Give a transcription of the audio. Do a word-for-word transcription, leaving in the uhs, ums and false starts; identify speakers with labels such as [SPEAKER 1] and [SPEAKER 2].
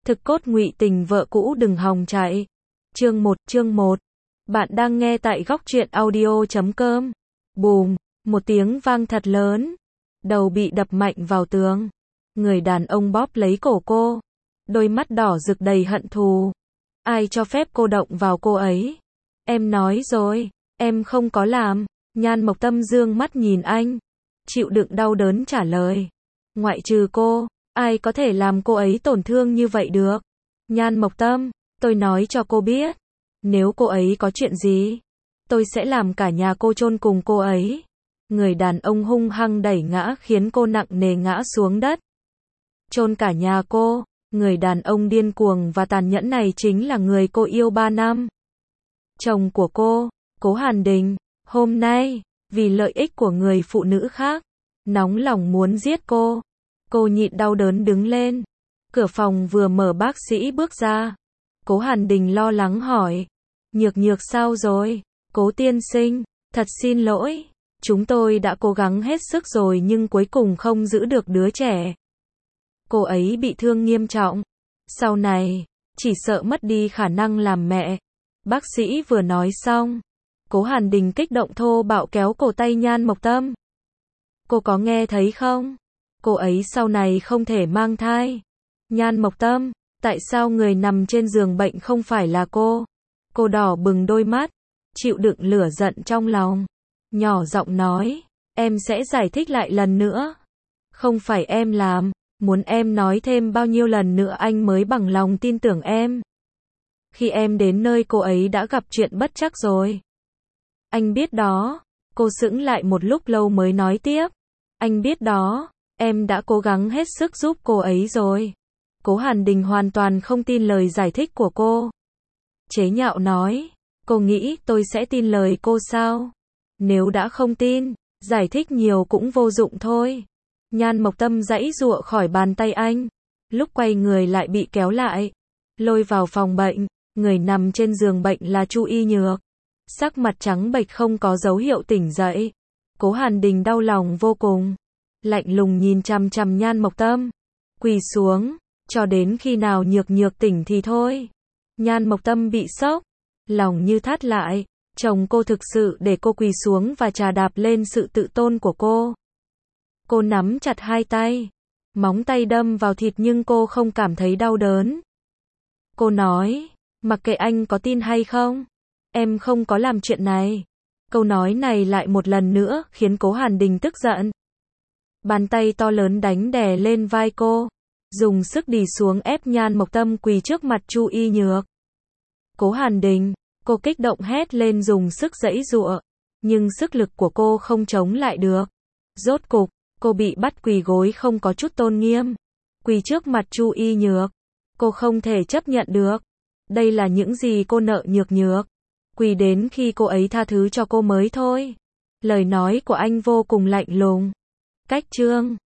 [SPEAKER 1] Thực cốt ngụy tình vợ cũ đừng hòng chạy. Chương một, chương một. Bạn đang nghe tại góc truyện audio chấm com. Bùm, một tiếng vang thật lớn. Đầu bị đập mạnh vào tường. Người đàn ông bóp lấy cổ cô. Đôi mắt đỏ rực đầy hận thù. Ai cho phép cô động vào cô ấy? Em nói rồi, em không có làm. Nhan Mộc Tâm dương mắt nhìn anh. Chịu đựng đau đớn trả lời. Ngoại trừ cô, ai có thể làm cô ấy tổn thương như vậy được? Nhan Mộc Tâm, tôi nói cho cô biết. Nếu cô ấy có chuyện gì, tôi sẽ làm cả nhà cô chôn cùng cô ấy. Người đàn ông hung hăng đẩy ngã khiến cô nặng nề ngã xuống đất. Chôn cả nhà cô, người đàn ông điên cuồng và tàn nhẫn này chính là người cô yêu ba năm. Chồng của cô, Cố Hàn Đình, hôm nay, vì lợi ích của người phụ nữ khác, nóng lòng muốn giết cô. Cô nhịn đau đớn đứng lên. Cửa phòng vừa mở bác sĩ bước ra. Cố Hàn Đình lo lắng hỏi. Nhược nhược sao rồi? Cố tiên sinh, thật xin lỗi. Chúng tôi đã cố gắng hết sức rồi nhưng cuối cùng không giữ được đứa trẻ. Cô ấy bị thương nghiêm trọng. Sau này, chỉ sợ mất đi khả năng làm mẹ. Bác sĩ vừa nói xong. Cố Hàn Đình kích động thô bạo kéo cổ tay Nhan Mộc Tâm. Cô có nghe thấy không? Cô ấy sau này không thể mang thai. Nhan Mộc Tâm, tại sao người nằm trên giường bệnh không phải là cô? Cô đỏ bừng đôi mắt, chịu đựng lửa giận trong lòng. Nhỏ giọng nói, em sẽ giải thích lại lần nữa. Không phải em làm, muốn em nói thêm bao nhiêu lần nữa anh mới bằng lòng tin tưởng em. Khi em đến nơi cô ấy đã gặp chuyện bất trắc rồi. Anh biết đó. Cô sững lại một lúc lâu mới nói tiếp. Anh biết đó. Em đã cố gắng hết sức giúp cô ấy rồi. Cố Hàn Đình hoàn toàn không tin lời giải thích của cô. Chế nhạo nói, cô nghĩ tôi sẽ tin lời cô sao? Nếu đã không tin, giải thích nhiều cũng vô dụng thôi. Nhan Mộc Tâm giãy giụa khỏi bàn tay anh. Lúc quay người lại bị kéo lại. Lôi vào phòng bệnh, người nằm trên giường bệnh là Chu Y Nhược. Sắc mặt trắng bệch không có dấu hiệu tỉnh dậy. Cố Hàn Đình đau lòng vô cùng. Lạnh lùng nhìn chằm chằm Nhan Mộc Tâm. Quỳ xuống, cho đến khi nào Nhược Nhược tỉnh thì thôi. Nhan Mộc Tâm bị sốc, lòng như thắt lại. Chồng cô thực sự để cô quỳ xuống và chà đạp lên sự tự tôn của cô. Cô nắm chặt hai tay, móng tay đâm vào thịt nhưng cô không cảm thấy đau đớn. Cô nói, mặc kệ anh có tin hay không, em không có làm chuyện này. Câu nói này lại một lần nữa khiến Cố Hàn Đình tức giận. Bàn tay to lớn đánh đè lên vai cô, dùng sức đì xuống ép Nhan Mộc Tâm quỳ trước mặt Chu Y Nhược. Cố Hàn Đình, cô kích động hét lên dùng sức giãy giụa, nhưng sức lực của cô không chống lại được. Rốt cục, cô bị bắt quỳ gối không có chút tôn nghiêm, quỳ trước mặt Chu Y Nhược. Cô không thể chấp nhận được. Đây là những gì cô nợ Nhược Nhược. Quỳ đến khi cô ấy tha thứ cho cô mới thôi. Lời nói của anh vô cùng lạnh lùng. Cách chương